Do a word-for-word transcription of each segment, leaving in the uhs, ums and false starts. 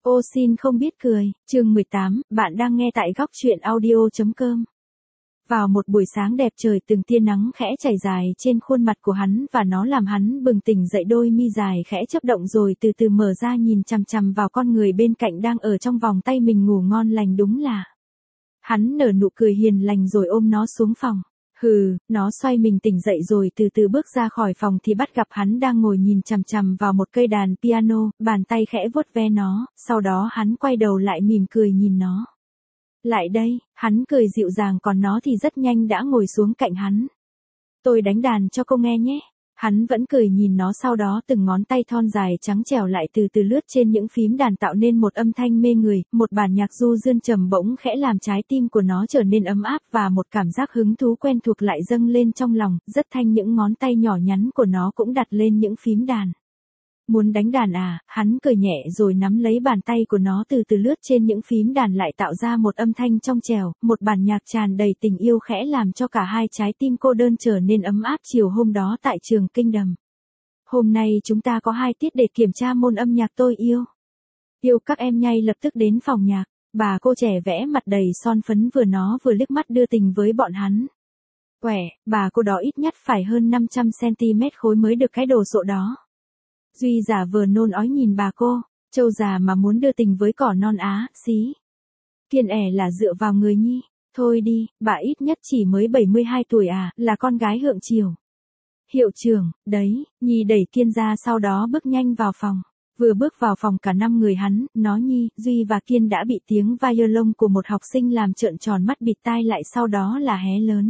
Ô xin không biết cười, chương mười tám, bạn đang nghe tại góc truyện audio.com. Vào một buổi sáng đẹp trời từng tia nắng khẽ chảy dài trên khuôn mặt của hắn và nó làm hắn bừng tỉnh dậy, đôi mi dài khẽ chớp động rồi từ từ mở ra nhìn chằm chằm vào con người bên cạnh đang ở trong vòng tay mình ngủ ngon lành đúng là. Hắn nở nụ cười hiền lành rồi ôm nó xuống phòng. Hừ, nó xoay mình tỉnh dậy rồi từ từ bước ra khỏi phòng thì bắt gặp hắn đang ngồi nhìn chằm chằm vào một cây đàn piano, bàn tay khẽ vuốt ve nó, sau đó hắn quay đầu lại mỉm cười nhìn nó. Lại đây, hắn cười dịu dàng còn nó thì rất nhanh đã ngồi xuống cạnh hắn. Tôi đánh đàn cho cô nghe nhé. Hắn vẫn cười nhìn nó, sau đó từng ngón tay thon dài trắng trẻo lại từ từ lướt trên những phím đàn tạo nên một âm thanh mê người, một bản nhạc du dương trầm bổng khẽ làm trái tim của nó trở nên ấm áp và một cảm giác hứng thú quen thuộc lại dâng lên trong lòng, rất thanh những ngón tay nhỏ nhắn của nó cũng đặt lên những phím đàn. Muốn đánh đàn à, hắn cười nhẹ rồi nắm lấy bàn tay của nó từ từ lướt trên những phím đàn lại tạo ra một âm thanh trong trẻo, một bản nhạc tràn đầy tình yêu khẽ làm cho cả hai trái tim cô đơn trở nên ấm áp chiều hôm đó tại trường Kinh Đầm. Hôm nay chúng ta có hai tiết để kiểm tra môn âm nhạc tôi yêu. Yêu các em ngay lập tức đến phòng nhạc, bà cô trẻ vẽ mặt đầy son phấn vừa nó vừa liếc mắt đưa tình với bọn hắn. Quẻ, bà cô đó ít nhất phải hơn năm trăm xăng-ti-mét khối mới được cái đồ sộ đó. Duy giả vờ nôn ói nhìn bà cô, trâu già mà muốn đưa tình với cỏ non á, xí. Kiên ẻ là dựa vào người nhi, thôi đi, bà ít nhất chỉ mới bảy mươi hai tuổi à, là con gái Hượng Triều. Hiệu trưởng, đấy, Nhi đẩy Kiên ra sau đó bước nhanh vào phòng. Vừa bước vào phòng cả năm người hắn, nó Nhi, Duy và Kiên đã bị tiếng violon của một học sinh làm trợn tròn mắt bịt tai lại, sau đó là hé lớn.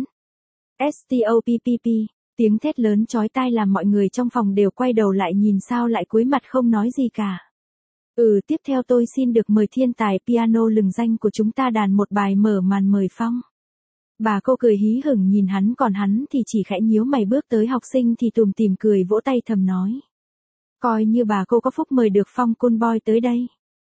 Stop. Tiếng thét lớn chói tai làm mọi người trong phòng đều quay đầu lại nhìn sao lại cúi mặt không nói gì cả. Ừ, tiếp theo tôi xin được mời thiên tài piano lừng danh của chúng ta đàn một bài mở màn mời phong. Bà cô cười hí hửng nhìn hắn còn hắn thì chỉ khẽ nhíu mày, bước tới học sinh thì tùm tìm cười vỗ tay thầm nói. Coi như bà cô có phúc mời được Phong Cool Boy tới đây.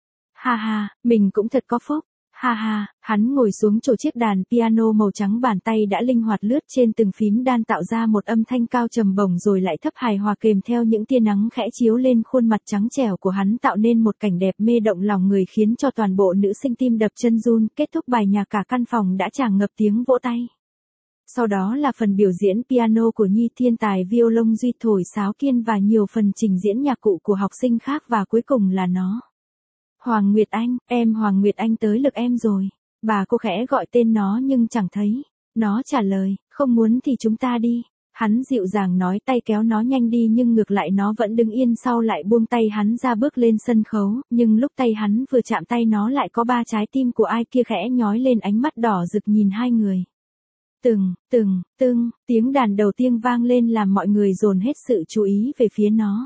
Ha ha, mình cũng thật có phúc. Ha ha, hắn ngồi xuống chỗ chiếc đàn piano màu trắng, bàn tay đã linh hoạt lướt trên từng phím đàn tạo ra một âm thanh cao trầm bổng rồi lại thấp hài hòa kèm theo những tia nắng khẽ chiếu lên khuôn mặt trắng trẻo của hắn tạo nên một cảnh đẹp mê động lòng người khiến cho toàn bộ nữ sinh tim đập chân run. Kết thúc bài nhạc cả căn phòng đã tràn ngập tiếng vỗ tay. Sau đó là phần biểu diễn piano của Nhi, thiên tài violon Duy thổi sáo, Kiên và nhiều phần trình diễn nhạc cụ của học sinh khác và cuối cùng là nó. Hoàng Nguyệt Anh, em Hoàng Nguyệt Anh tới lượt em rồi. Bà cô khẽ gọi tên nó nhưng chẳng thấy. Nó trả lời, không muốn thì chúng ta đi. Hắn dịu dàng nói, tay kéo nó nhanh đi nhưng ngược lại nó vẫn đứng yên, sau lại buông tay hắn ra bước lên sân khấu, nhưng lúc tay hắn vừa chạm tay nó lại có ba trái tim của ai kia khẽ nhói lên, ánh mắt đỏ rực nhìn hai người. Từng, từng, từng, tiếng đàn đầu tiên vang lên làm mọi người dồn hết sự chú ý về phía nó.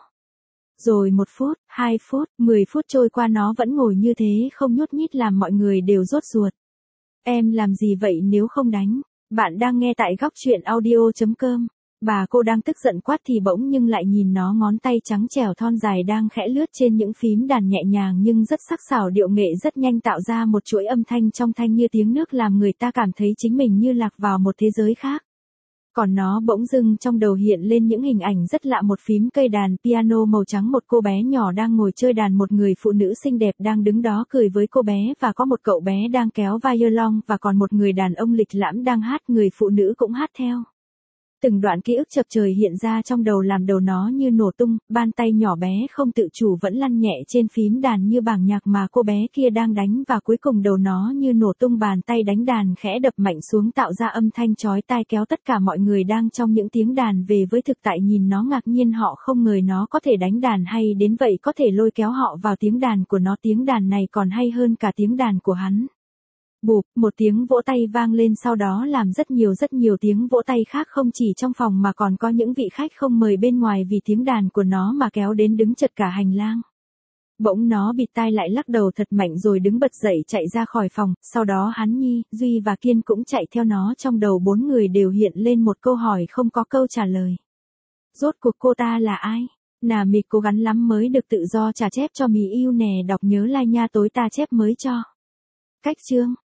Rồi một phút, hai phút, mười phút trôi qua nó vẫn ngồi như thế không nhúc nhích làm mọi người đều rốt ruột. Em làm gì vậy nếu không đánh? Bạn đang nghe tại góc truyện audio.com. Bà cô đang tức giận quát thì bỗng nhưng lại nhìn nó, ngón tay trắng trẻo thon dài đang khẽ lướt trên những phím đàn nhẹ nhàng nhưng rất sắc sảo, điệu nghệ rất nhanh tạo ra một chuỗi âm thanh trong thanh như tiếng nước làm người ta cảm thấy chính mình như lạc vào một thế giới khác. Còn nó bỗng dưng trong đầu hiện lên những hình ảnh rất lạ, một phím cây đàn piano màu trắng, một cô bé nhỏ đang ngồi chơi đàn, một người phụ nữ xinh đẹp đang đứng đó cười với cô bé và có một cậu bé đang kéo violon và còn một người đàn ông lịch lãm đang hát, người phụ nữ cũng hát theo. Từng đoạn ký ức chập trời hiện ra trong đầu làm đầu nó như nổ tung, bàn tay nhỏ bé không tự chủ vẫn lăn nhẹ trên phím đàn như bảng nhạc mà cô bé kia đang đánh và cuối cùng đầu nó như nổ tung, bàn tay đánh đàn khẽ đập mạnh xuống tạo ra âm thanh chói tai kéo tất cả mọi người đang trong những tiếng đàn về với thực tại, nhìn nó ngạc nhiên, họ không ngờ nó có thể đánh đàn hay đến vậy, có thể lôi kéo họ vào tiếng đàn của nó, tiếng đàn này còn hay hơn cả tiếng đàn của hắn. Bụp, một tiếng vỗ tay vang lên, sau đó làm rất nhiều rất nhiều tiếng vỗ tay khác không chỉ trong phòng mà còn có những vị khách không mời bên ngoài vì tiếng đàn của nó mà kéo đến đứng chật cả hành lang. Bỗng nó bịt tai lại lắc đầu thật mạnh rồi đứng bật dậy chạy ra khỏi phòng, sau đó hắn, Nhi, Duy và Kiên cũng chạy theo nó, trong đầu bốn người đều hiện lên một câu hỏi không có câu trả lời. Rốt cuộc cô ta là ai? Nà mì cố gắng lắm mới được tự do trả chép cho mì yêu nè, đọc nhớ like nha, tối ta chép mới cho. Cách chương